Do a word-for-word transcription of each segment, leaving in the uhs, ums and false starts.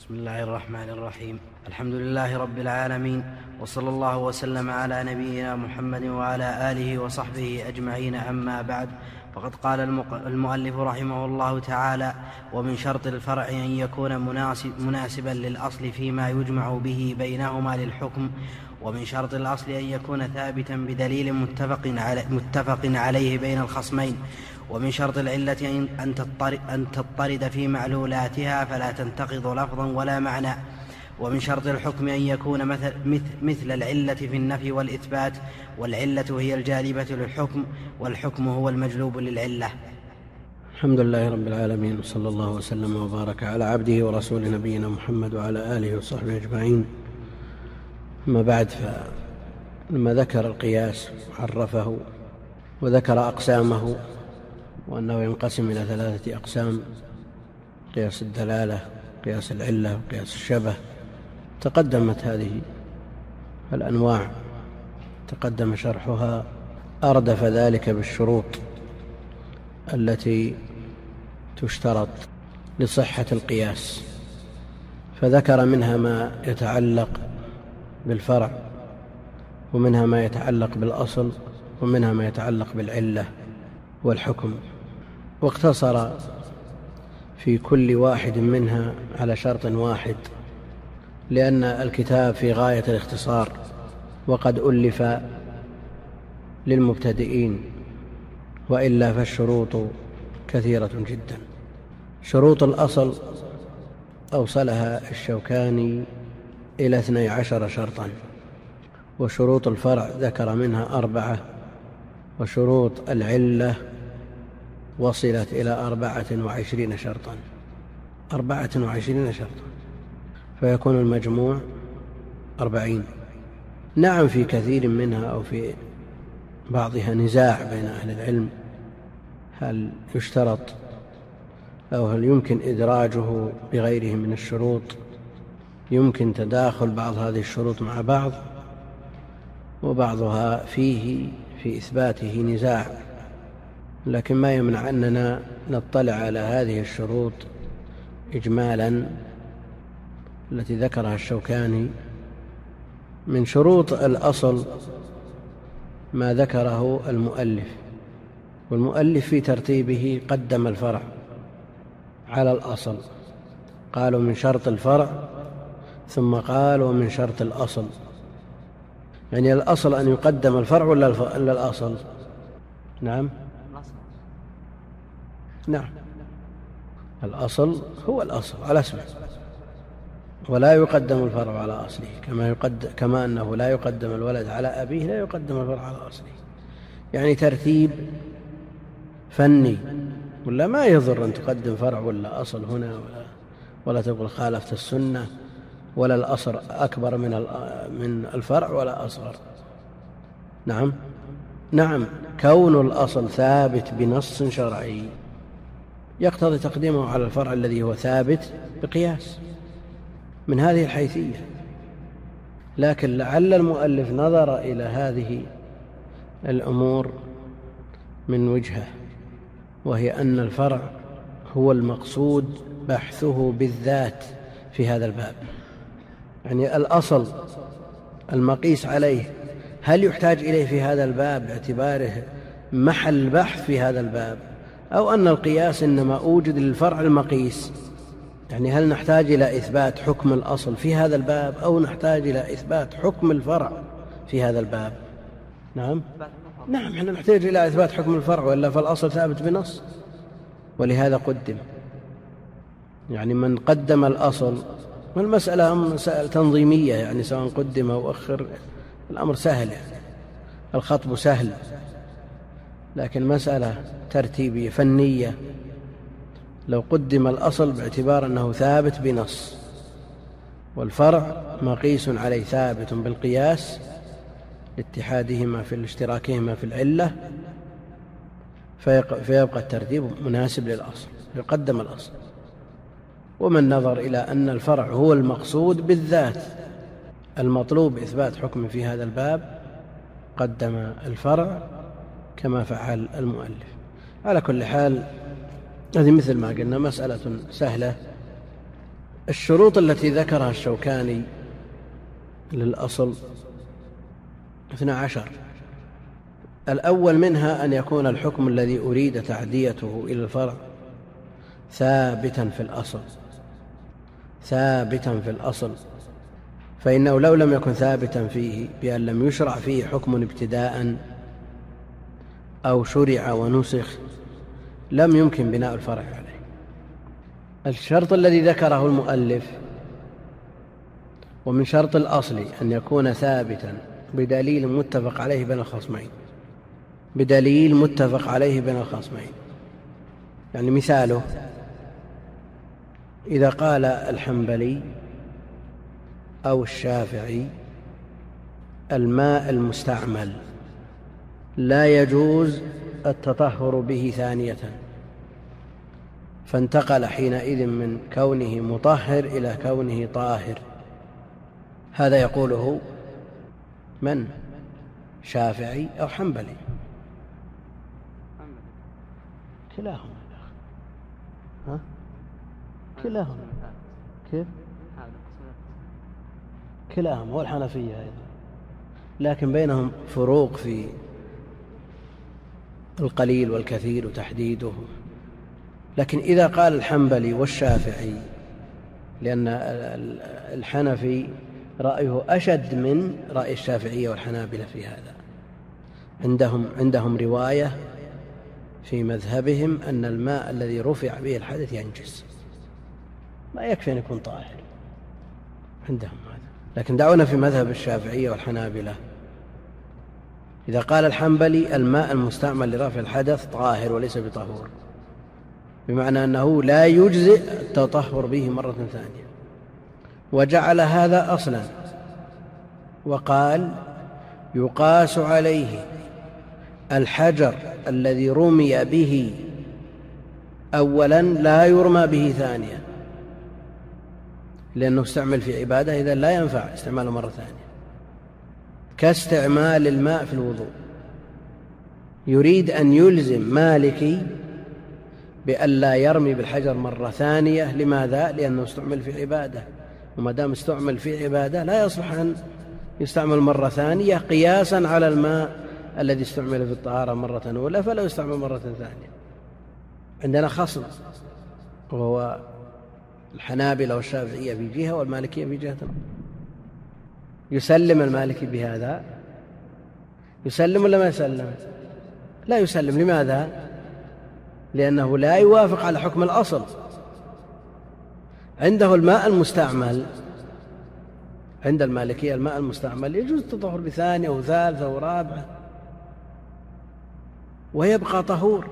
بسم الله الرحمن الرحيم. الحمد لله رب العالمين، وصلى الله وسلم على نبينا محمد وعلى آله وصحبه أجمعين. أما بعد، فقد قال المؤلف رحمه الله تعالى: ومن شرط الفرع أن يكون مناسب مناسبا للأصل فيما يجمع به بينهما للحكم، ومن شرط الأصل أن يكون ثابتا بدليل متفق عليه بين الخصمين، ومن شرط العلة أن تضطرد في معلولاتها فلا تنتقض لفظا ولا معنى، ومن شرط الحكم أن يكون مثل, مثل العلة في النفي والإثبات، والعلة هي الجالبة للحكم، والحكم هو المجلوب للعلة. الحمد لله رب العالمين، وصلى الله وسلم وبارك على عبده ورسوله نبينا محمد وعلى آله وصحبه أجمعين. أما بعد، فلما ذكر القياس عرفه وذكر أقسامه، وأنه ينقسم إلى ثلاثة أقسام: قياس الدلالة، قياس العلة، وقياس الشبه. تقدمت هذه الأنواع تقدم شرحها، أردف ذلك بالشروط التي تشترط لصحة القياس، فذكر منها ما يتعلق بالفرع، ومنها ما يتعلق بالأصل، ومنها ما يتعلق بالعلة والحكم، واقتصر في كل واحد منها على شرط واحد، لأن الكتاب في غاية الاختصار، وقد ألف للمبتدئين، وإلا فالشروط كثيرة جدا. شروط الأصل أوصلها الشوكاني إلى اثني عشر شرطا، وشروط الفرع ذكر منها أربعة، وشروط العلة وصلت إلى أربعة وعشرين شرطا أربعة وعشرين شرطا فيكون المجموع أربعين. نعم، في كثير منها أو في بعضها نزاع بين أهل العلم، هل يشترط أو هل يمكن إدراجه بغيره من الشروط، يمكن تداخل بعض هذه الشروط مع بعض، وبعضها فيه في إثباته نزاع، لكن ما يمنع أننا نطلع على هذه الشروط إجمالا التي ذكرها الشوكاني. من شروط الأصل ما ذكره المؤلف، والمؤلف في ترتيبه قدم الفرع على الأصل، قالوا من شرط الفرع، ثم قالوا من شرط الأصل. يعني الأصل أن يقدم الفرع ولا الأصل؟ نعم نعم الأصل هو الأصل على اسمه، ولا يقدم الفرع على أصله، كما, يقدم كما أنه لا يقدم الولد على أبيه لا يقدم الفرع على أصله. يعني ترتيب فني، ولا ما يضر أن تقدم فرع ولا أصل هنا، ولا, ولا تقول خالفت السنة، ولا الأصل أكبر من من الفرع ولا أصغر. نعم نعم كون الأصل ثابت بنص شرعي يقتضي تقديمه على الفرع الذي هو ثابت بقياس، من هذه الحيثية. لكن لعل المؤلف نظر إلى هذه الأمور من وجهة، وهي أن الفرع هو المقصود بحثه بالذات في هذا الباب. يعني الأصل المقيس عليه هل يحتاج إليه في هذا الباب باعتباره محل بحث في هذا الباب، أو أن القياس إنما أوجد للفرع المقيس؟ يعني هل نحتاج إلى إثبات حكم الأصل في هذا الباب، أو نحتاج إلى إثبات حكم الفرع في هذا الباب؟ نعم نعم احنا نحتاج إلى إثبات حكم الفرع، وإلا فالأصل ثابت بنص، ولهذا قدم. يعني من قدم الأصل، والمسألة مسألة تنظيمية، يعني سواء قدم أو أخر الأمر سهل، يعني الخطب سهل، لكن مسألة ترتيبية فنية. لو قدم الأصل باعتبار أنه ثابت بنص، والفرع مقيس عليه ثابت بالقياس لاتحادهما في اشتراكهما في العلة، فيبقى الترتيب مناسب للأصل، يقدم الأصل. ومن نظر إلى أن الفرع هو المقصود بالذات المطلوب إثبات حكم في هذا الباب، قدم الفرع كما فعل المؤلف. على كل حال، هذه مثل ما قلنا مسألة سهلة الشروط التي ذكرها الشوكاني للأصل اثنا عشر. الأول منها أن يكون الحكم الذي أريد تعديته إلى الفرع ثابتا في الأصل، ثابتا في الأصل، فإنه لو لم يكن ثابتا فيه بأن لم يشرع فيه حكم ابتداء أو شرع ونسخ لم يمكن بناء الفرع عليه. الشرط الذي ذكره المؤلف ومن شرط الأصل أن يكون ثابتا بدليل متفق عليه بين الخصمين، بدليل متفق عليه بين الخصمين. يعني مثاله إذا قال الحنبلي أو الشافعي الماء المستعمل لا يجوز التطهر به ثانية، فانتقل حينئذ من كونه مطهر إلى كونه طاهر، هذا يقوله من؟ شافعي أو حنبلي؟ كلاهما. ها؟ كلاهما. كيف؟ كلاهما، والحنفية أيضا، لكن بينهم فروق في القليل والكثير وتحديده. لكن إذا قال الحنبلي والشافعي، لأن الحنفي رأيه أشد من رأي الشافعية والحنابلة في هذا، عندهم عندهم رواية في مذهبهم أن الماء الذي رفع به الحدث ينجس، ما يكفي أن يكون طاهر عندهم هذا. لكن دعونا في مذهب الشافعية والحنابلة، إذا قال الحنبلي الماء المستعمل لرفع الحدث طاهر وليس بطهور، بمعنى أنه لا يجزئ التطهر به مرة ثانية، وجعل هذا أصلا، وقال يقاس عليه الحجر الذي رمي به أولا لا يرمى به ثانيا، لأنه استعمل في عبادة إذا لا ينفع استعماله مرة ثانية، كاستعمال الماء في الوضوء. يريد أن يلزم مالكي بأن لا يرمي بالحجر مرة ثانية. لماذا؟ لأنه استعمل في عبادة، وما دام استعمل في عبادة لا يصلح أن يستعمل مرة ثانية، قياسا على الماء الذي استعمل في الطهارة مرة أولى فلا يستعمل مرة ثانية. عندنا خصم وهو الحنابلة والشافعية في جهة والمالكية في جهة. يسلم المالكي بهذا؟ يسلم ولا ما يسلم؟ لا يسلم. لماذا؟ لأنه لا يوافق على حكم الأصل. عنده الماء المستعمل، عند المالكية الماء المستعمل يجوز التطهر بثانية وثالثة ورابعة ويبقى طهور،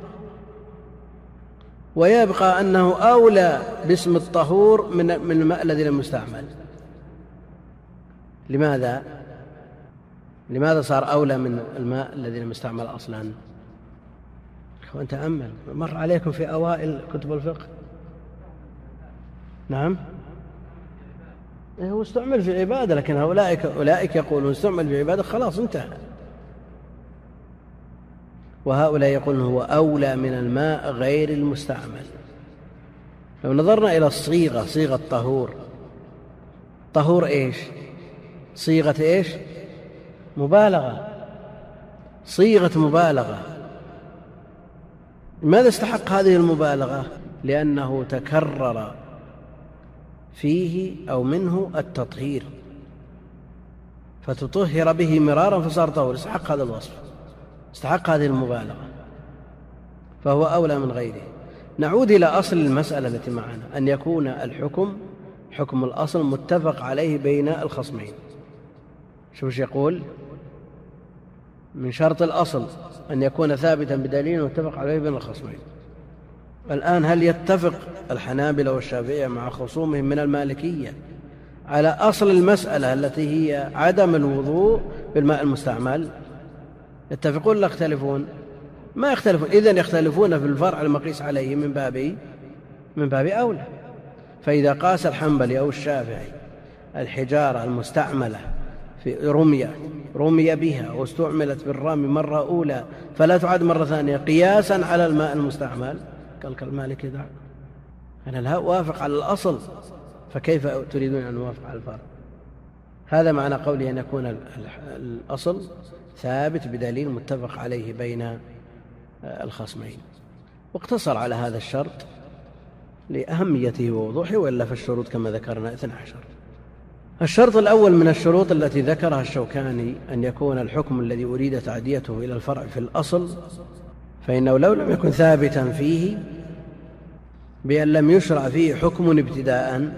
ويبقى أنه أولى باسم الطهور من من الماء الذي لم يستعمل. لماذا؟ لماذا صار أولى من الماء الذي لم يستعمل أصلا؟ أخوان تأمل، مر عليكم في أوائل كتب الفقه. نعم، هو استعمل في عبادة، لكن أولئك أولئك يقولون استعمل في عبادة خلاص انتهى، وهؤلاء يقولون هو أولى من الماء غير المستعمل. لو نظرنا إلى الصيغة، صيغة طهور، طهور إيش؟ صيغة إيش؟ مبالغة، صيغة مبالغة. لماذا استحق هذه المبالغة؟ لأنه تكرر فيه أو منه التطهير، فتطهر به مرارا فصار طهور، استحق هذا الوصف، استحق هذه المبالغة، فهو أولى من غيره. نعود إلى أصل المسألة التي معنا، أن يكون الحكم حكم الأصل متفق عليه بين الخصمين. شوف يقول من شرط الأصل أن يكون ثابتا بدليل متفق عليه بين الخصمين. الآن هل يتفق الحنابلة والشافعية مع خصومهم من المالكية على أصل المسألة التي هي عدم الوضوء بالماء المستعمل؟ يتفقون ولا يختلفون؟ ما يختلفون. إذن يختلفون في الفرع المقيس عليه من باب من باب أولى. فإذا قاس الحنبلي أو الشافعي الحجارة المستعملة في رمية رمي بها واستعملت بالرمي مرة أولى فلا تعاد مرة ثانية قياسا على الماء المستعمل، قال كالمالك دع، أنا لا أوافق على الأصل فكيف تريدون أن نوافق على الفرع؟ هذا معنى قولي أن يكون الأصل ثابت بدليل متفق عليه بين الخصمين، واقتصر على هذا الشرط لأهميته ووضوحه، وإلا في الشروط كما ذكرنا اثنى عشر. الشرط الأول من الشروط التي ذكرها الشوكاني أن يكون الحكم الذي أريد تعديته إلى الفرع في الأصل، فإنه لو لم يكن ثابتا فيه بأن لم يشرع فيه حكم ابتداء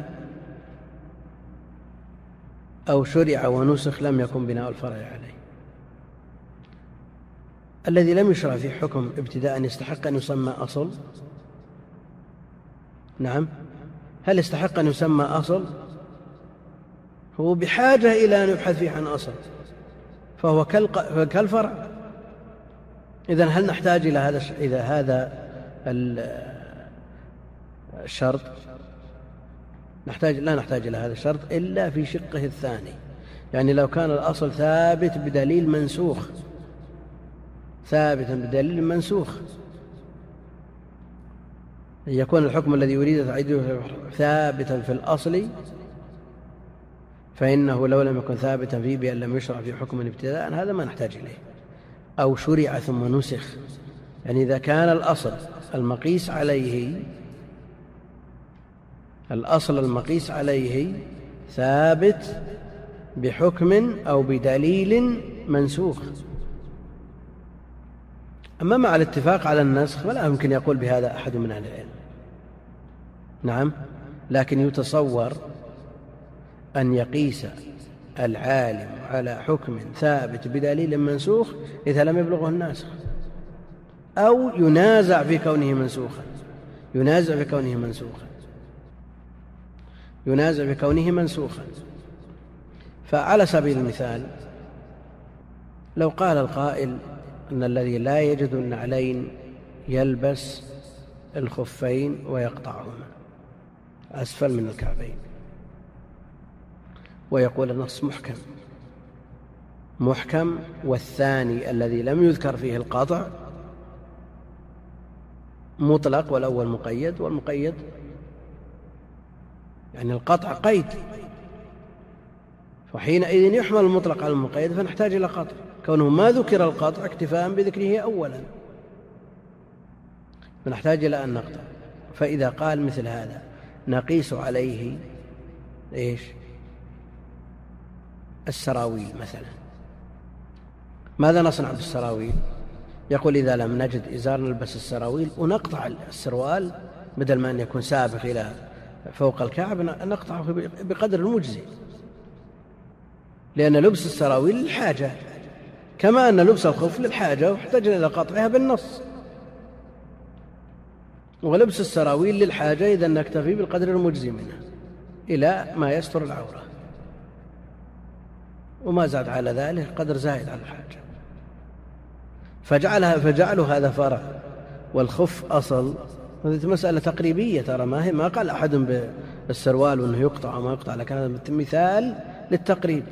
أو شرع ونسخ لم يكن بناء الفرع عليه. الذي لم يشرع فيه حكم ابتداء يستحق أن يسمى أصل؟ نعم. هل يستحق أن يسمى أصل؟ هو بحاجة إلى أن يبحث فيه عن أصل، فهو كالفرع. إذن هل نحتاج إلى هذا إلى هذا الشرط؟ نحتاج لا نحتاج إلى هذا الشرط إلا في شقه الثاني، يعني لو كان الأصل ثابت بدليل منسوخ، ثابتا بدليل منسوخ، يكون الحكم الذي يريد تعديله ثابتا في الأصل، فإنه لو لم يكن ثابتا فيه بأن لم يشرع في حكم ابتداء هذا ما نحتاج إليه. أو شرع ثم نسخ، يعني إذا كان الأصل المقيس عليه الأصل المقيس عليه ثابت بحكم أو بدليل منسوخ. أما مع الاتفاق على النسخ فلا يمكن يقول بهذا أحد من أهل العلم. نعم، لكن يتصور أن يقيس العالم على حكم ثابت بدليل منسوخ إذا لم يبلغه الناسخ، أو ينازع في كونه منسوخا ينازع في كونه منسوخا ينازع في كونه منسوخا فعلى سبيل المثال، لو قال القائل أن الذي لا يجد النعلين يلبس الخفين ويقطعهما أسفل من الكعبين، ويقول النص محكم محكم والثاني الذي لم يذكر فيه القطع مطلق والأول مقيد، والمقيد يعني القطع قيد، فحينئذ يحمل المطلق على المقيد فنحتاج إلى قطع، كونه ما ذكر القطع اكتفاء بذكره أولا فنحتاج إلى أن نقطع. فإذا قال مثل هذا نقيس عليه إيش؟ السراويل مثلا. ماذا نصنع بالسراويل؟ يقول إذا لم نجد إزار نلبس السراويل ونقطع السروال، بدل ما أن يكون سابق إلى فوق الكعب نقطعه بقدر المجزي، لأن لبس السراويل للحاجة كما أن لبس الخف للحاجة واحتاجنا إلى قطعها بالنص، ولبس السراويل للحاجة إذا نكتفي بالقدر المجزي منها إلى ما يستر العورة، وما زاد على ذلك قدر زائد على الحاجة، فجعلها فجعلوا هذا فرع والخف أصل. هذه مسألة تقريبية ترى، ما هي ما قال أحد بالسروال وأنه يقطع وما يقطع، لكن هذا مثال للتقريب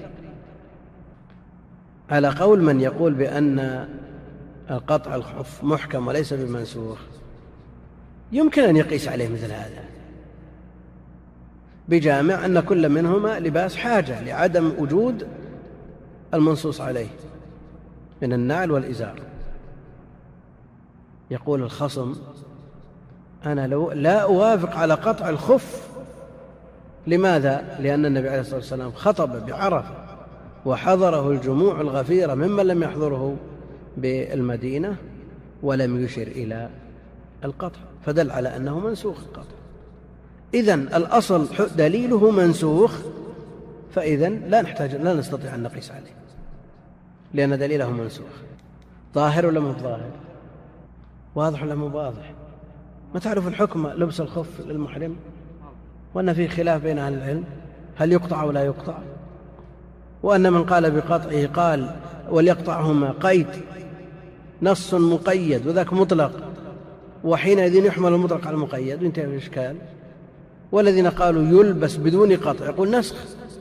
على قول من يقول بأن القطع الخف محكم وليس بمنسوخ. يمكن أن يقيس عليه مثل هذا بجامع أن كل منهما لباس حاجة لعدم وجود المنصوص عليه من النعل والإزار. يقول الخصم أنا لو لا أوافق على قطع الخف. لماذا؟ لأن النبي عليه الصلاة والسلام خطب بعرفة وحضره الجموع الغفيرة ممن لم يحضره بالمدينة ولم يشر إلى القطع، فدل على أنه منسوخ القطع. إذن الأصل دليله منسوخ، فإذن لا نحتاج لا نستطيع أن نقيس عليه لأن دليله منسوخ. ظاهر ولا مو ظاهر؟ واضح ولا مو واضح؟ ما تعرف الحكم لبس الخف للمحرم، وأن فيه خلاف بين أهل العلم هل يقطع ولا يقطع، وأن من قال بقطعه قال وليقطعهما قيد نص مقيد وذاك مطلق، وحينئذ يحمل المطلق على المقيد وانتهى الإشكال. والذين قالوا يلبس بدون قطع يقول نسخ.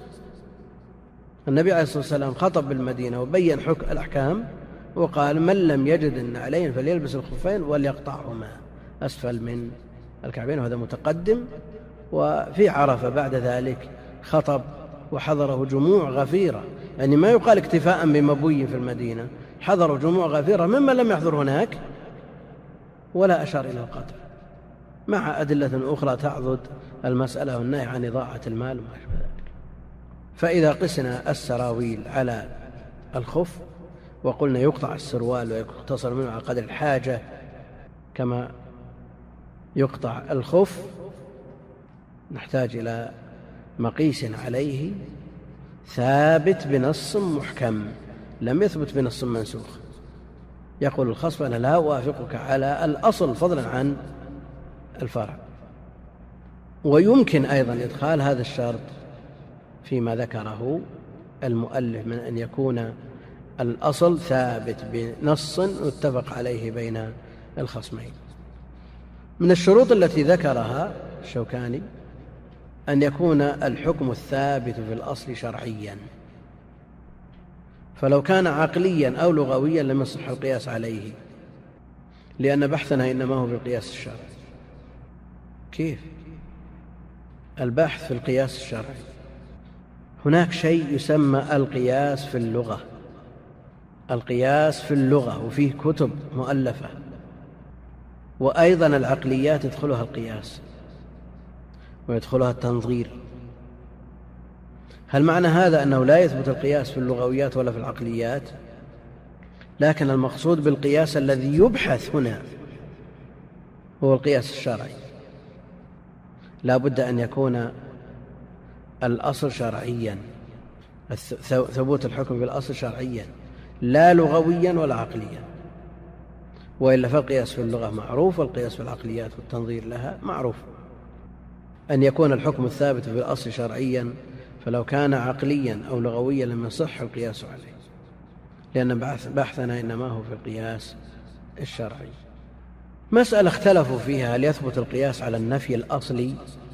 النبي عليه الصلاة والسلام خطب بالمدينة وبين حكم الأحكام وقال من لم يجد النعلين فليلبس الخفين وليقطعهما أسفل من الكعبين، وهذا متقدم وفي عرفة بعد ذلك خطب وحضره جموع غفيرة، يعني ما يقال اكتفاء بمبوي في المدينة، حضروا جموع غفيرة ممن لم يحضر هناك ولا أشار إلى القطع، مع أدلة أخرى تعضد المسألة والنهي عن إضاعة المال وما أشبه ذلك. فإذا قسنا السراويل على الخف وقلنا يقطع السروال ويقتصر منه على قدر الحاجة كما يقطع الخف، نحتاج إلى مقيس عليه ثابت بنص محكم لم يثبت بنص منسوخ. يقول الخصم: أنا لا أوافقك على الأصل فضلا عن الفرع. ويمكن أيضا إدخال هذا الشرط فيما ذكره المؤلف من أن يكون الأصل ثابت بنص متفق عليه بين الخصمين. من الشروط التي ذكرها الشوكاني أن يكون الحكم الثابت في الأصل شرعيا، فلو كان عقليا أو لغويا لم يصح القياس عليه، لأن بحثنا إنما هو في القياس الشرعي. كيف؟ البحث في القياس الشرعي، هناك شيء يسمى القياس في اللغة، القياس في اللغة وفيه كتب مؤلفة، وأيضا العقليات يدخلها القياس ويدخلها التنظير. هل معنى هذا أنه لا يثبت القياس في اللغويات ولا في العقليات؟ لكن المقصود بالقياس الذي يبحث هنا هو القياس الشرعي، لا بد أن يكون الأصل شرعيا، ثبوت الحكم بالأصل شرعيا لا لغويا ولا عقليا، وإلا فالقياس في اللغة معروف والقياس في العقليات والتنظير لها معروف. أن يكون الحكم الثابت في الأصل شرعيا، فلو كان عقليا أو لغويا لم يصح القياس عليه، لأن بحثنا إنما هو في القياس الشرعي. مسألة اختلفوا فيها: هل يثبت القياس على النفي الأصلي،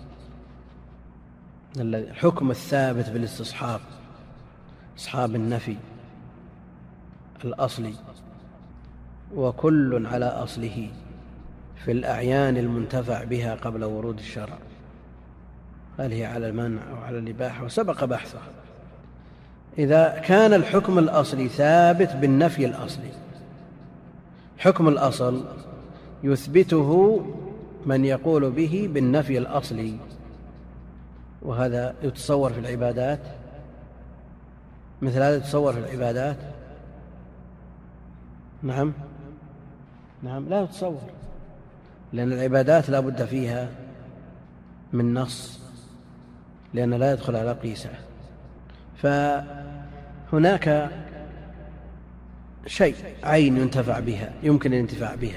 الحكم الثابت بالاستصحاب، اصحاب النفي الأصلي، وكل على أصله في الأعيان المنتفع بها قبل ورود الشرع، هل هي على المنع أو على الإباحة؟ وسبق بحثها. إذا كان الحكم الأصلي ثابت بالنفي الأصلي، حكم الأصل يثبته من يقول به بالنفي الأصلي، وهذا يتصور في العبادات، مثل هذا يتصور في العبادات. نعم نعم لا يتصور، لأن العبادات لا بد فيها من نص، لأن لا يدخل على قيسه. فهناك شيء عين ينتفع بها، يمكن الانتفاع بها،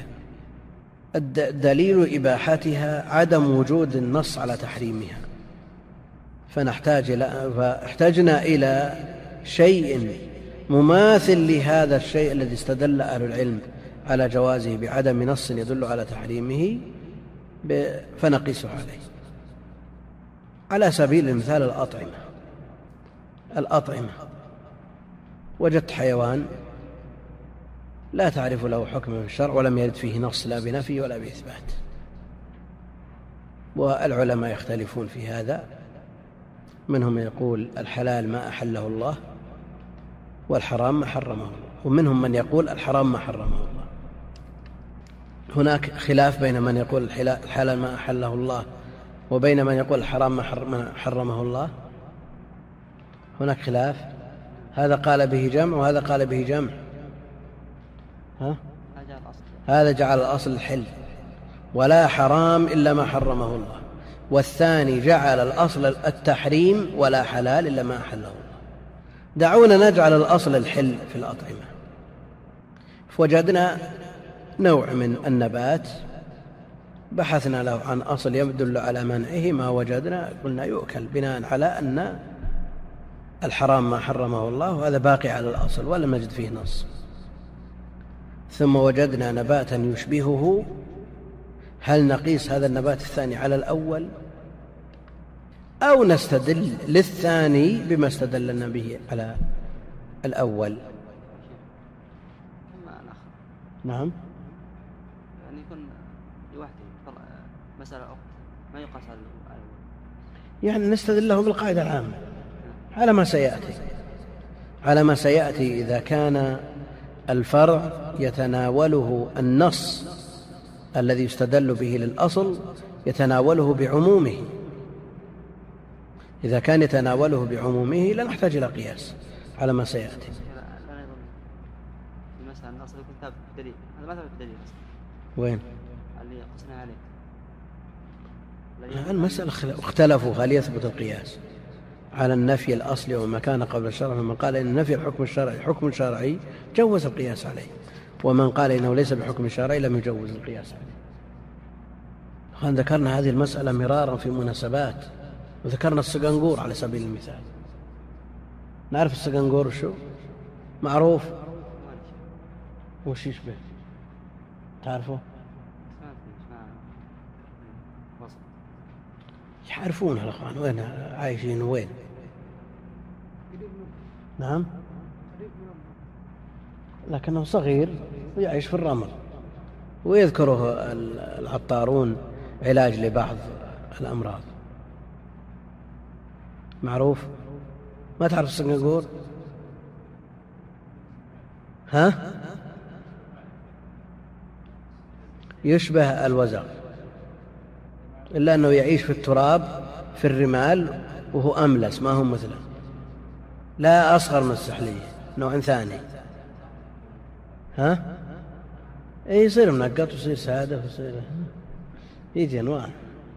دليل إباحتها عدم وجود النص على تحريمها، فنحتاج إلى فاحتجنا إلى شيء مماثل لهذا الشيء الذي استدل أهل العلم على جوازه بعدم نص يدل على تحريمه، فنقيسه عليه. على سبيل المثال الأطعمة الأطعمة وجدت حيوان لا تعرف له حكم في الشرع ولم يرد فيه نص لا بنفي ولا بإثبات، والعلماء يختلفون في هذا، منهم يقول الحلال ما أحله الله والحرام ما حرمه الله، ومنهم من يقول الحرام ما حرمه الله. هناك خلاف بين من يقول الحلال ما أحله الله وبين من يقول الحرام ما حرمه الله، هناك خلاف، هذا قال به جمع وهذا قال به جمع. ها؟ هذا جعل الأصل الحل ولا حرام إلا ما حرمه الله، والثاني جعل الأصل التحريم ولا حلال إلا ما أحله الله. دعونا نجعل الأصل الحل في الأطعمة. فوجدنا نوع من النبات بحثنا له عن أصل يدل على منعه، ما وجدنا قلنا يؤكل بناء على أن الحرام ما حرمه الله، وهذا باقي على الأصل ولم نجد فيه نص. ثم وجدنا نباتا يشبهه، هل نقيس هذا النبات الثاني على الأول أو نستدل للثاني بما استدلنا به على الأول؟ نعم، يعني يكون لوحده مسألة أخرى ما يقاس على الأول. يعني نستدل له بالقاعدة العامة على ما سيأتي على ما سيأتي إذا كان الفرع يتناوله النص الذي يستدل به للأصل يتناوله بعمومه. إذا كان يتناوله بعمومه لا نحتاج إلى قياس على ما سيأتي. مثلا الأصل يكون ثابت بالدليل، هذا ما ثابت بالدليل. وين؟ اللي قصنا عليه. المسألة اختلفوا هل يثبت القياس على النفي الأصلي وما كان قبل الشرع، فمن قال إن نفي الحكم الشرعي حكم شرعي جوز القياس عليه، ومن قال إنه ليس بحكم شرعي لم يجوز القياس عليه. ذكرنا هذه المسألة مرارا في مناسبات، وذكرنا السقنقور على سبيل المثال. نعرف السقنقور شو معروف وش يشبه؟ تعرفه؟ يعرفونها الأخوان، وين عايشين وين؟ نعم، لكنه صغير ويعيش في الرمل، ويذكره العطارون علاج لبعض الأمراض. معروف؟ ما تعرف السنغور؟ ها؟ يشبه الوزغ إلا أنه يعيش في التراب في الرمال وهو أملس ما هو مثله، لا أصغر من السحلية، نوع ثاني. ها؟ إيه يصير منقط ويصير سادة ويصير يجي أنواع.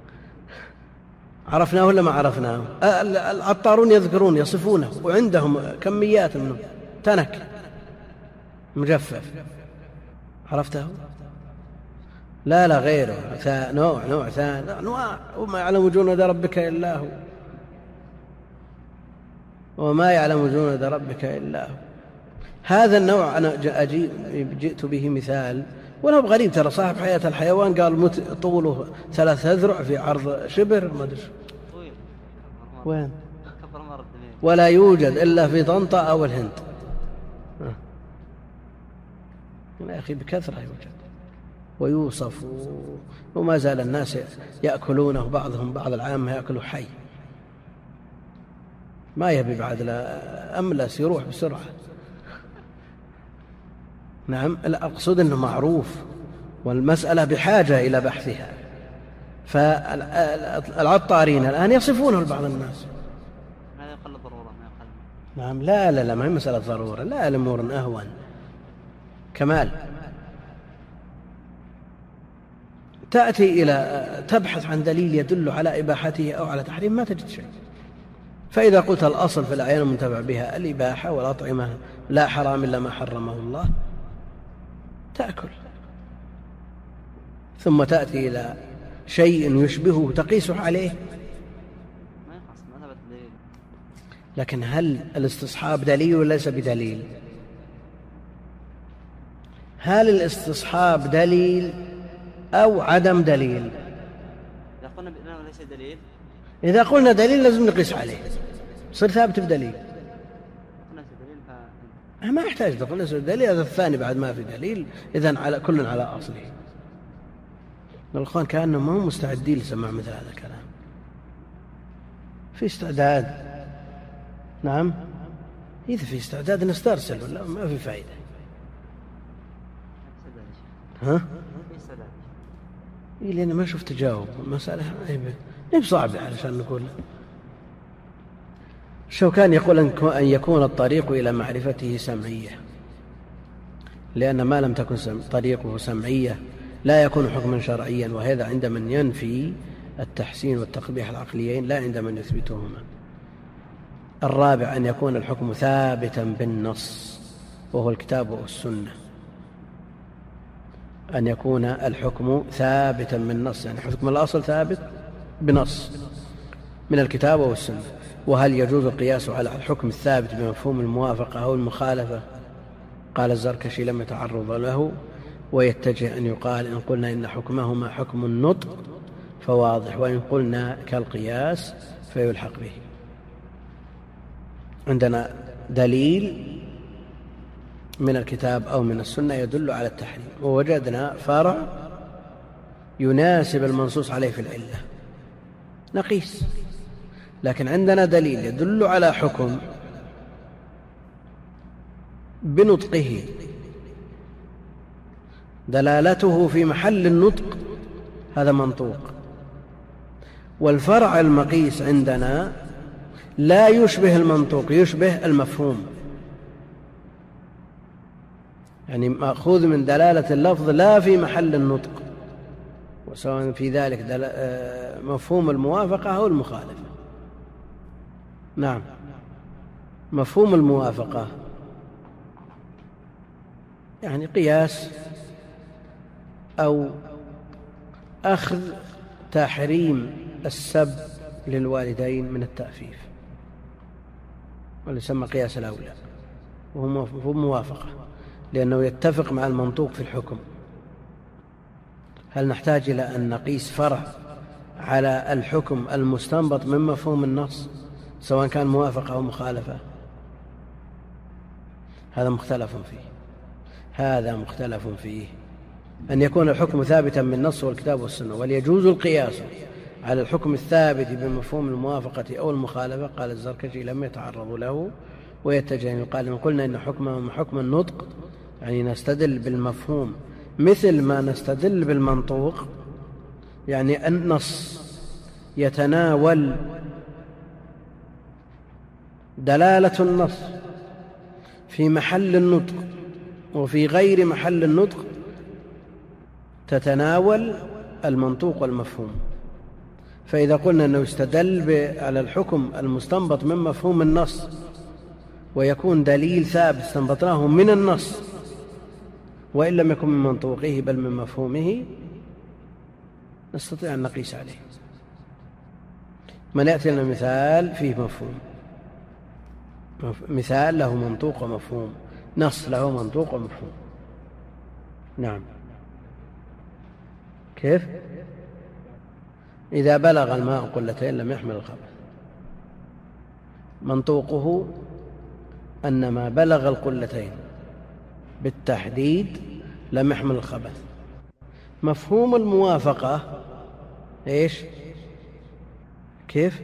عرفناه ولا ما عرفناه؟ العطارون يذكرون يصفونه وعندهم كميات منه، تنك مجفف. عرفته؟ لا لا غيره، نوع نوع ثاني، أنواع. وما يعلم جنود ربك إلا هو، وما يعلم جنود ربك إلا هو. هذا النوع أنا جئت به مثال، وأنا غريب ترى صاحب حياة الحيوان قال طوله ثلاثة أذرع في عرض شبر ما أدري وين، ولا يوجد إلا في طنطا أو الهند. يا أخي بكثرة يوجد ويوصف، وما زال الناس يأكلونه، بعضهم بعض العامة يأكله حي، ما يبي بعد لا أملس يروح بسرعة. نعم، الأقصد أنه معروف والمسألة بحاجة إلى بحثها. فالعطارين الآن يصفونه لبعض الناس. لا يقل ضرورة ما يقل. نعم، لا لا لا ما هي مسألة ضرورة، لا، الأمور أهون كمال. تأتي إلى تبحث عن دليل يدل على إباحته أو على تحريم ما تجد شيء. فإذا قلت الأصل في الأعيان المنتفع بها الإباحة والأطعمة لا حرام إلا ما حرمه الله، تأكل. ثم تأتي إلى شيء يشبهه تقيسه عليه، لكن هل الاستصحاب دليل ولا ليس بدليل؟ هل الاستصحاب دليل أو عدم دليل؟ إذا قلنا بأنه ليس دليل، إذا قلنا دليل لازم نقيس عليه، صير ثابت بدليل. ما يحتاج تقول ليس دليل، هذا الثاني بعد ما في دليل، إذن على كل على أصله. الأخوان كأنهم ما هم مستعدين لسماع مثل هذا الكلام، في استعداد. نعم، إذا في استعداد نسترسل، ولا ما في فائدة. ها؟ إيه لأن ما شفت تجاوب المسألة إيه صعبة علشان نقول. الشوكاني يقول أن يكون الطريق إلى معرفته سمعية، لأن ما لم تكن طريقه سمعية لا يكون حكما شرعيا، وهذا عند من ينفي التحسين والتقبيح العقليين لا عند من يثبتهما. الرابع أن يكون الحكم ثابتا بالنص، وهو الكتاب والسنة. أن يكون الحكم ثابتا بالنص، يعني حكم الأصل ثابت بنص من الكتاب والسنة. وهل يجوز القياس على الحكم الثابت بمفهوم الموافقة أو المخالفة؟ قال الزركشي لم يتعرض له، ويتجه أن يقال إن قلنا إن حكمهما حكم النطق فواضح، وإن قلنا كالقياس فيلحق به. عندنا دليل من الكتاب أو من السنة يدل على التحريم، ووجدنا فرع يناسب المنصوص عليه في العلة، نقيس. لكن عندنا دليل يدل على حكم بنطقه دلالته في محل النطق، هذا منطوق. والفرع المقيس عندنا لا يشبه المنطوق، يشبه المفهوم، يعني مأخوذ من دلالة اللفظ لا في محل النطق، وسواء في ذلك مفهوم الموافقة أو المخالفة. نعم، مفهوم الموافقة يعني قياس أو أخذ تحريم السب للوالدين من التأفيف، واللي يسمى قياس الأولى، وهو مفهوم موافقة لأنه يتفق مع المنطوق في الحكم. هل نحتاج إلى أن نقيس فرع على الحكم المستنبط من مفهوم النص سواء كان موافقة أو مخالفة؟ هذا مختلف فيه، هذا مختلف فيه أن يكون الحكم ثابتا من النص والكتاب والسنة، وليجوز القياس على الحكم الثابت بمفهوم الموافقة أو المخالفة. قال الزركشي لم يتعرضوا له ويتجه. قال إن قلنا إن حكم حكم النطق يعني نستدل بالمفهوم مثل ما نستدل بالمنطوق، يعني النص يتناول دلالة النص في محل النطق وفي غير محل النطق تتناول المنطوق والمفهوم. فإذا قلنا أنه يستدل على الحكم المستنبط من مفهوم النص ويكون دليل ثابت استنبطناه من النص وإن لم يكن من منطوقه بل من مفهومه، نستطيع أن نقيس عليه. من يأتي لنا مثال فيه مفهوم، مثال له منطوق ومفهوم، نص له منطوق ومفهوم. نعم. كيف؟ إذا بلغ الماء قلتين لم يحمل الخبث. منطوقه أن ما بلغ القلتين بالتحديد لم يحمل الخبث. مفهوم الموافقة إيش؟ كيف؟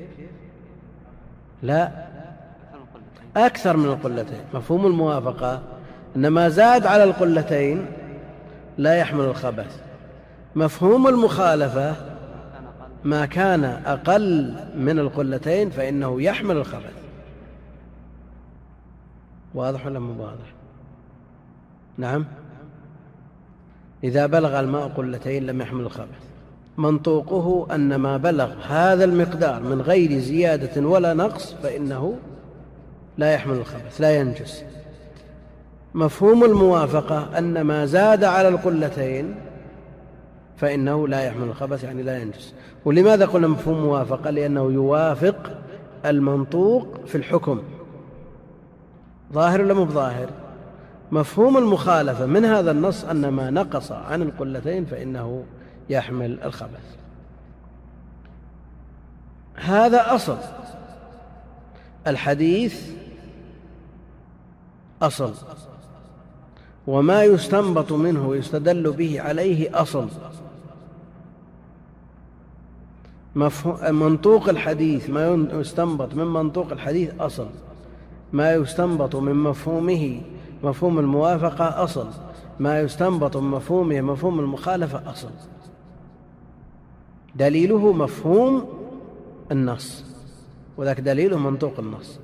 لا، أكثر من القلتين. مفهوم الموافقة أن ما زاد على القلتين لا يحمل الخبث. مفهوم المخالفة ما كان أقل من القلتين فإنه يحمل الخبث. واضح ولا مو واضح؟ نعم. إذا بلغ الماء قلتين لم يحمل الخبث. منطوقه أن ما بلغ هذا المقدار من غير زيادة ولا نقص فإنه لا يحمل الخبث، لا ينجس. مفهوم الموافقة أن ما زاد على القلتين فإنه لا يحمل الخبث، يعني لا ينجس. ولماذا قلنا مفهوم موافقة؟ لأنه يوافق المنطوق في الحكم. ظاهر ولا مو بظاهر؟ مفهوم المخالفة من هذا النص أن ما نقص عن القلتين فإنه يحمل الخبث. هذا أصل الحديث، أصل، وما يستنبط منه ويستدل به عليه أصل. منطوق الحديث، ما يستنبط من منطوق الحديث أصل، ما يستنبط من مفهومه مفهوم الموافقة أصل، ما يستنبط من مفهومه مفهوم المخالفة أصل. دليله مفهوم النص، وذاك دليله منطوق النص.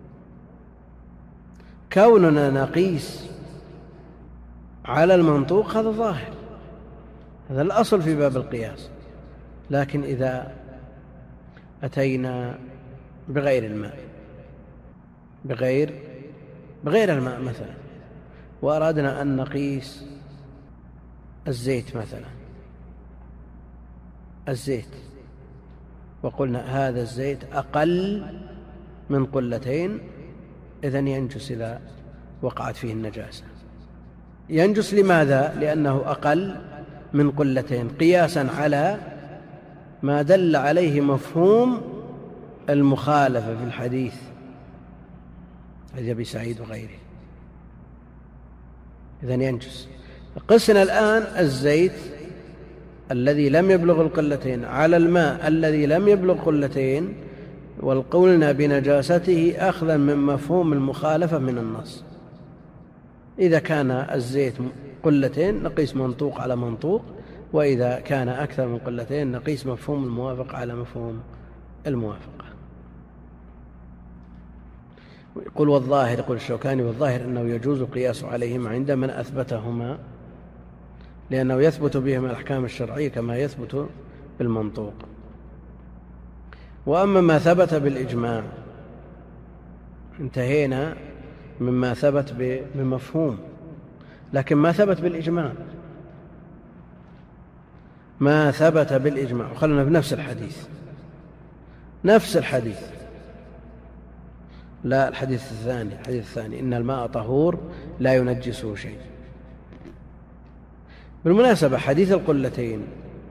كوننا نقيس على المنطوق هذا ظاهر، هذا الأصل في باب القياس. لكن إذا أتينا بغير الماء بغير بغير الماء مثلا، وأردنا أن نقيس الزيت مثلا، الزيت، وقلنا هذا الزيت أقل من قلتين، إذن ينجس إذا وقعت فيه النجاسة. ينجس لماذا؟ لأنه أقل من قلتين، قياسا على ما دل عليه مفهوم المخالفة في الحديث حديث أبي سعيد وغيره، إذن ينجس. قسنا الآن الزيت الذي لم يبلغ القلتين على الماء الذي لم يبلغ قلتين، والقولنا بنجاسته أخذا من مفهوم المخالفة من النص. إذا كان الزيت قلتين نقيس منطوق على منطوق، وإذا كان أكثر من قلتين نقيس مفهوم الموافق على مفهوم الموافقة. يقول والظاهر، يقول الشوكاني والظاهر أنه يجوز القياس عليهما عند من أثبتهما، لأنه يثبت بهما الأحكام الشرعية كما يثبت بالمنطوق. وأما ما ثبت بالإجماع انتهينا مما ثبت بمفهوم، لكن ما ثبت بالإجماع ما ثبت بالإجماع وخلنا بنفس الحديث نفس الحديث لا الحديث الثاني الحديث الثاني إن الماء طهور لا ينجسه شيء. بالمناسبة حديث القلتين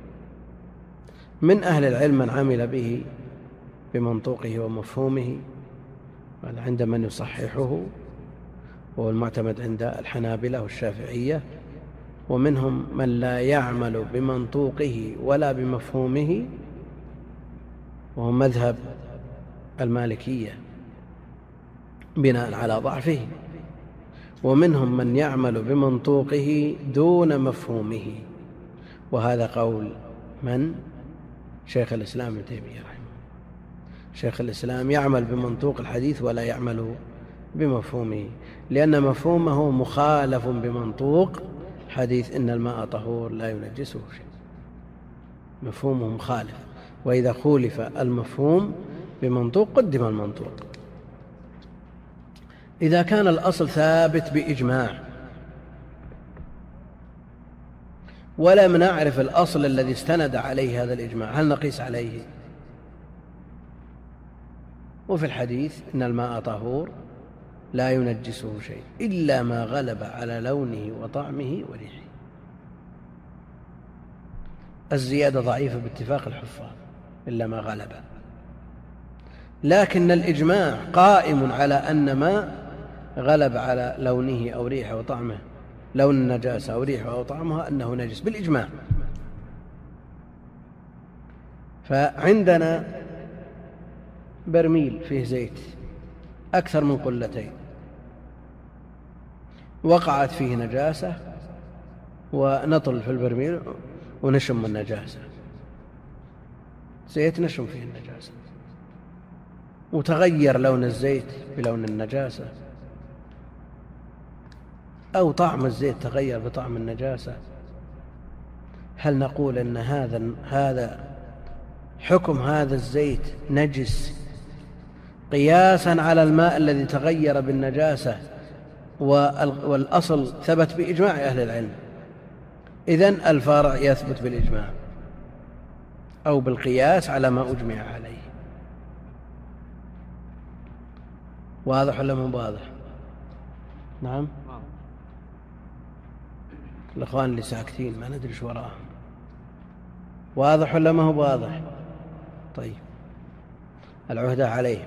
من أهل العلم من عمل به بمنطوقه ومفهومه عند من يصححه، وهو المعتمد عند الحنابلة والشافعية، ومنهم من لا يعمل بمنطوقه ولا بمفهومه، وهو مذهب المالكية بناء على ضعفه، ومنهم من يعمل بمنطوقه دون مفهومه، وهذا قول من؟ شيخ الإسلام ابن تيمية رحمه. شيخ الإسلام يعمل بمنطوق الحديث ولا يعمل بمفهومه، لأن مفهومه مخالف بمنطوق حديث إن الماء طهور لا ينجسه شيء، مفهومه مخالف، وإذا خولف المفهوم بمنطوق قدم المنطوق. إذا كان الأصل ثابت بإجماع ولم نعرف الأصل الذي استند عليه هذا الإجماع، هل نقيس عليه؟ وفي الحديث إن الماء طهور لا ينجسه شيء إلا ما غلب على لونه وطعمه وريحه. الزيادة ضعيفة باتفاق الحفاظ إلا ما غلب، لكن الإجماع قائم على أن ما غلب على لونه أو ريحه وطعمه، لون النجاسة أو ريحه أو طعمها، أنه نجس بالإجماع. فعندنا برميل فيه زيت أكثر من قلتين، وقعت فيه نجاسة ونطل في البرميل ونشم النجاسة، زيت نشم فيه النجاسة، وتغير لون الزيت بلون النجاسة، أو طعم الزيت تغير بطعم النجاسة، هل نقول أن هذا هذا حكم هذا الزيت نجس قياسا على الماء الذي تغير بالنجاسة والأصل ثبت بإجماع أهل العلم؟ إذن الفرع يثبت بالإجماع أو بالقياس على ما أجمع عليه. واضح ولا مو واضح؟ نعم. الأخوان اللي ساكتين ما ندري شو وراهم. واضح ولا ما هو واضح؟ طيب، العهدة عليهم.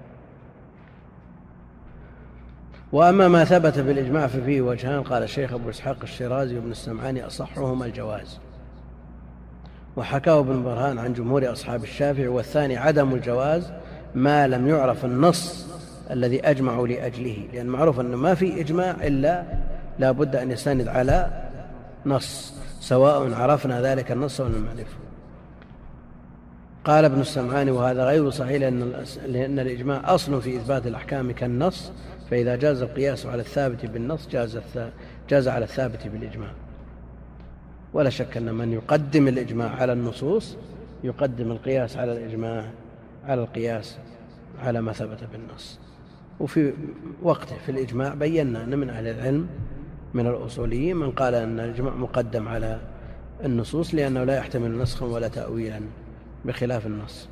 وأما ما ثبت بالإجماع ففيه وجهان، قال الشيخ أبو إسحاق الشيرازي وابن السمعاني أصحهما الجواز، وحكاه ابن برهان عن جمهور أصحاب الشافعي، والثاني عدم الجواز ما لم يعرف النص الذي أجمعوا لأجله، لأن معروف أنه ما في إجماع إلا لا بد أن يستند على نص، سواء عرفنا ذلك النص أو لم نعرفه. قال ابن السمعاني وهذا غير صحيح، لأن الإجماع أصل في إثبات الأحكام كالنص، فإذا جاز القياس على الثابت بالنص جاز, جاز على الثابت بالإجماع. ولا شك أن من يقدم الإجماع على النصوص يقدم القياس على الإجماع على القياس على ما ثبت بالنص. وفي وقته في الإجماع بينا أن من أهل العلم من الأصوليين من قال أن الإجماع مقدم على النصوص لأنه لا يحتمل نسخا ولا تأويلا بخلاف النص.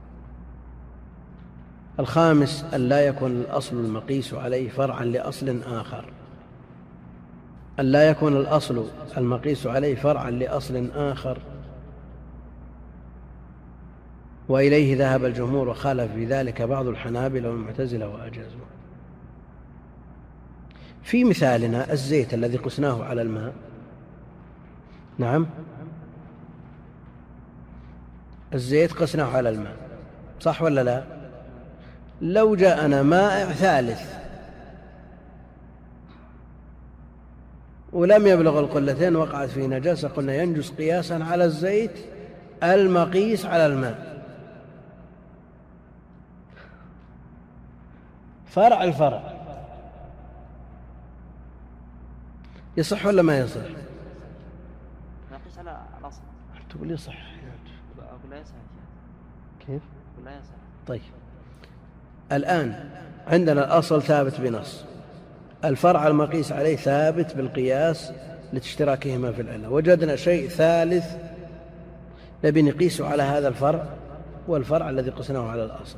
الخامس أن لا يكون الأصل المقيس عليه فرعا لأصل آخر، أن لا يكون الأصل المقيس عليه فرعا لأصل آخر، وإليه ذهب الجمهور وخالف في ذلك بعض الحنابلة والمعتزلة وأجازوه. في مثالنا الزيت الذي قسناه على الماء، نعم الزيت قسناه على الماء، صح ولا لا؟ لو جاءنا مائع ثالث ولم يبلغ القلتين وقعت فيه نجاسة، قلنا ينجس قياسا على الزيت المقيس على الماء. فرع الفرع يصح ولا ما يصح؟ نقيس على الأصل. تقول يصح. أقول لا يصح. كيف؟ أقول لا يصح. طيب الآن عندنا الأصل ثابت بنص، الفرع المقيس عليه ثابت بالقياس لاشتراكهما في العلة، وجدنا شيء ثالث نبي نقيسه على هذا الفرع والفرع الذي قسناه على الأصل،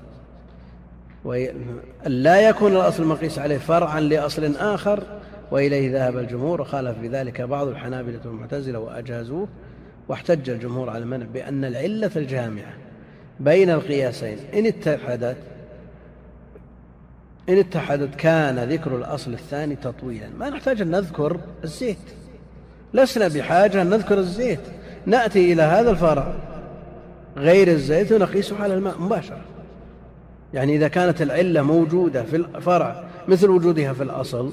لا يكون الأصل المقيس عليه فرعا لأصل آخر، وإليه ذهب الجمهور، وخالف بذلك بعض الحنابلة والمعتزلة وأجازوه، واحتج الجمهور على المنع بأن العلة الجامعة بين القياسين إن اتحدت إن اتحدت كان ذكر الأصل الثاني تطويلا. ما نحتاج أن نذكر الزيت، لسنا بحاجة أن نذكر الزيت، نأتي إلى هذا الفرع غير الزيت ونقيسه على الماء مباشرة. يعني إذا كانت العلة موجودة في الفرع مثل وجودها في الأصل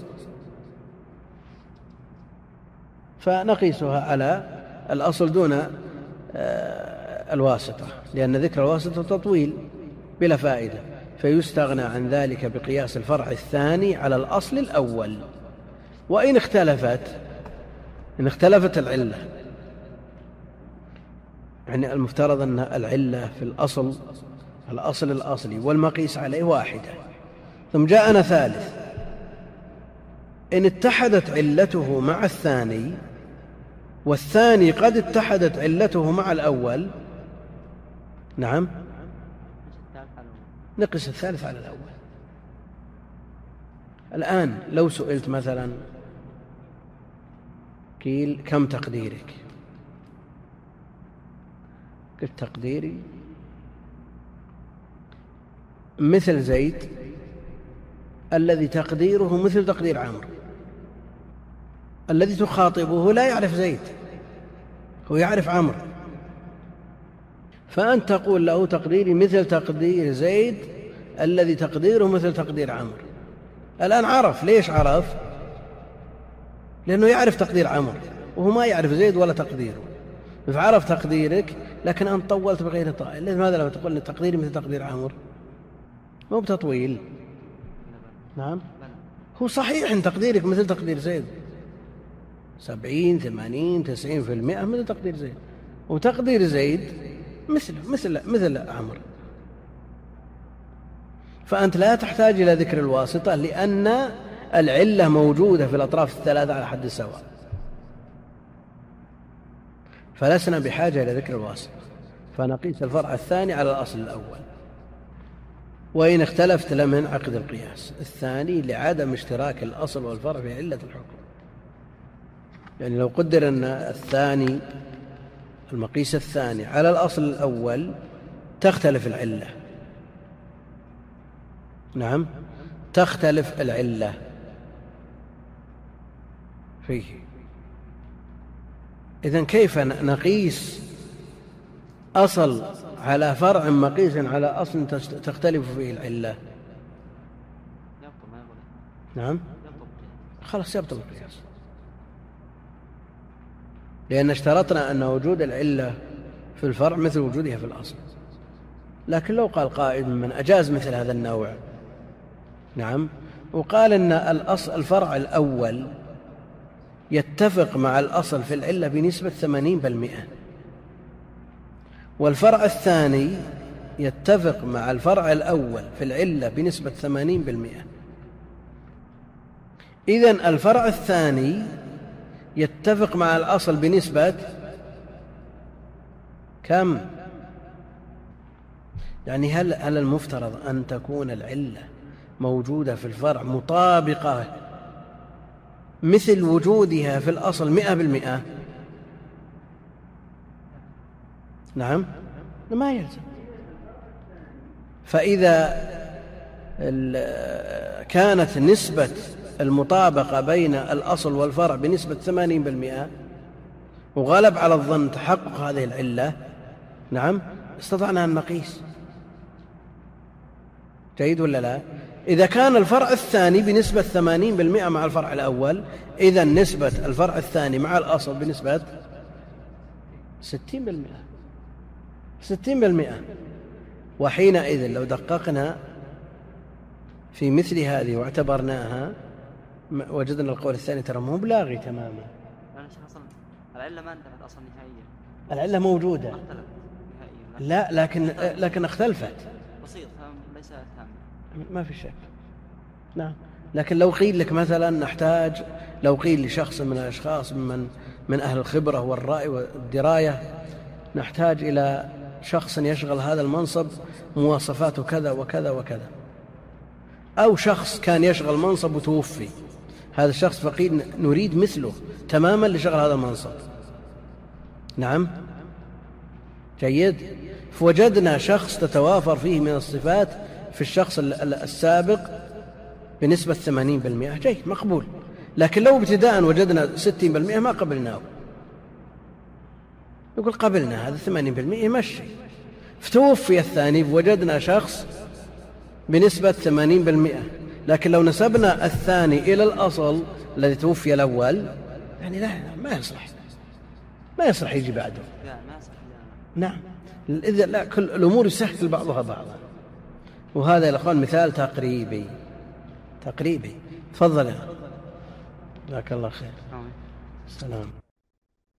فنقيسها على الأصل دون الواسطة، لأن ذكر الواسطة تطويل بلا فائدة، فيستغنى عن ذلك بقياس الفرع الثاني على الأصل الأول. وإن اختلفت إن اختلفت العلة، يعني المفترض أن العلة في الأصل الأصل الأصلي والمقيس عليه واحدة، ثم جاءنا ثالث، إن اتحدت علته مع الثاني والثاني قد اتحدت علته مع الأول، نعم نقص الثالث على الأول. الآن لو سئلت مثلا قيل كم تقديرك؟ قلت تقديري مثل زيد الذي تقديره مثل تقدير عمرو. الذي تخاطبه لا يعرف زيد، هو يعرف عمرو، فأنت تقول له تقديري مثل تقدير زيد الذي تقديره مثل تقدير عمرو. الآن عرف. ليش عرف؟ لأنه يعرف تقدير عمرو وهو ما يعرف زيد ولا تقديره، فعرف تقديرك، لكن أنت طولت بغير طائل. لماذا لما تقول أن تقديري مثل تقدير عمرو؟ مو بتطويل. نعم هو صحيح أن تقديرك مثل تقدير زيد سبعين ثمانين تسعين في المئة مثل تقدير زيد، وتقدير زيد مثل مثل مثل عمرو، فأنت لا تحتاج إلى ذكر الواسطة لأن العلة موجودة في الأطراف الثلاثة على حد سواء، فلسنا بحاجة إلى ذكر الواسطة، فنقيس الفرع الثاني على الأصل الأول. وإن اختلفت لم ينعقد القياس الثاني لعدم اشتراك الأصل والفرع في علة الحكم. يعني لو قدر أن الثاني المقيس الثاني على الأصل الأول تختلف العلة، نعم تختلف العلة فيه. إذن كيف نقيس أصل على فرع مقيس على أصل تختلف فيه العلة؟ نعم خلاص يبطل القياس، لأن اشترطنا أن وجود العلة في الفرع مثل وجودها في الأصل. لكن لو قال قائل من أجاز مثل هذا النوع، نعم، وقال أن الأصل الفرع الأول يتفق مع الأصل في العلة بنسبة ثمانين بالمئة، والفرع الثاني يتفق مع الفرع الأول في العلة بنسبة ثمانين بالمئة، إذن الفرع الثاني يتفق مع الأصل بنسبة كم؟ يعني هل هل المفترض أن تكون العلة موجودة في الفرع مطابقة مثل وجودها في الأصل مئة بالمئة؟ نعم ما يلزم. فإذا كانت نسبة المطابقة بين الأصل والفرع بنسبة ثمانين بالمئة وغلب على الظن تحقق هذه العلة، نعم استطعنا أن نقيس جيد ولا لا؟ إذا كان الفرع الثاني بنسبة ثمانين بالمئة مع الفرع الأول، إذا نسبة الفرع الثاني مع الأصل بنسبة ستين بالمئة ستين بالمئة. وحينئذ لو دققنا في مثل هذه واعتبرناها وجدنا القول الثاني ترى مو بلاغي تماما. أنا شيخ أصلا العلة ما انتهت أصلا نهائيا. العلة موجودة لا، لكن لكن اختلفت بسيط ليس تام. ما في شك. نعم. لكن لو قيل لك مثلا نحتاج، لو قيل لشخص من الأشخاص من من أهل الخبرة والرأي والدراية نحتاج إلى شخص يشغل هذا المنصب مواصفاته كذا وكذا وكذا، أو شخص كان يشغل منصب وتوفي، هذا الشخص فقير نريد مثله تماما لشغل هذا المنصب. نعم جيد. فوجدنا شخص تتوافر فيه من الصفات في الشخص السابق بنسبة ثمانين بالمئة، جيد مقبول. لكن لو ابتداء وجدنا ستين بالمئة ما قبلناه، نقول قبلنا هذا ثمانين بالمئة يمشي. فتوفي الثاني وجدنا شخص بنسبة ثمانين بالمئة، لكن لو نسبنا الثاني إلى الأصل الذي توفي الأول يعني لا ما يصلح، ما يصلح يجي بعده. نعم. إذا لا، كل الأمور يسهل بعضها بعضا. وهذا يا الأخوان مثال تقريبي تقريبي. تفضل يا جزاك الله خير. السلام.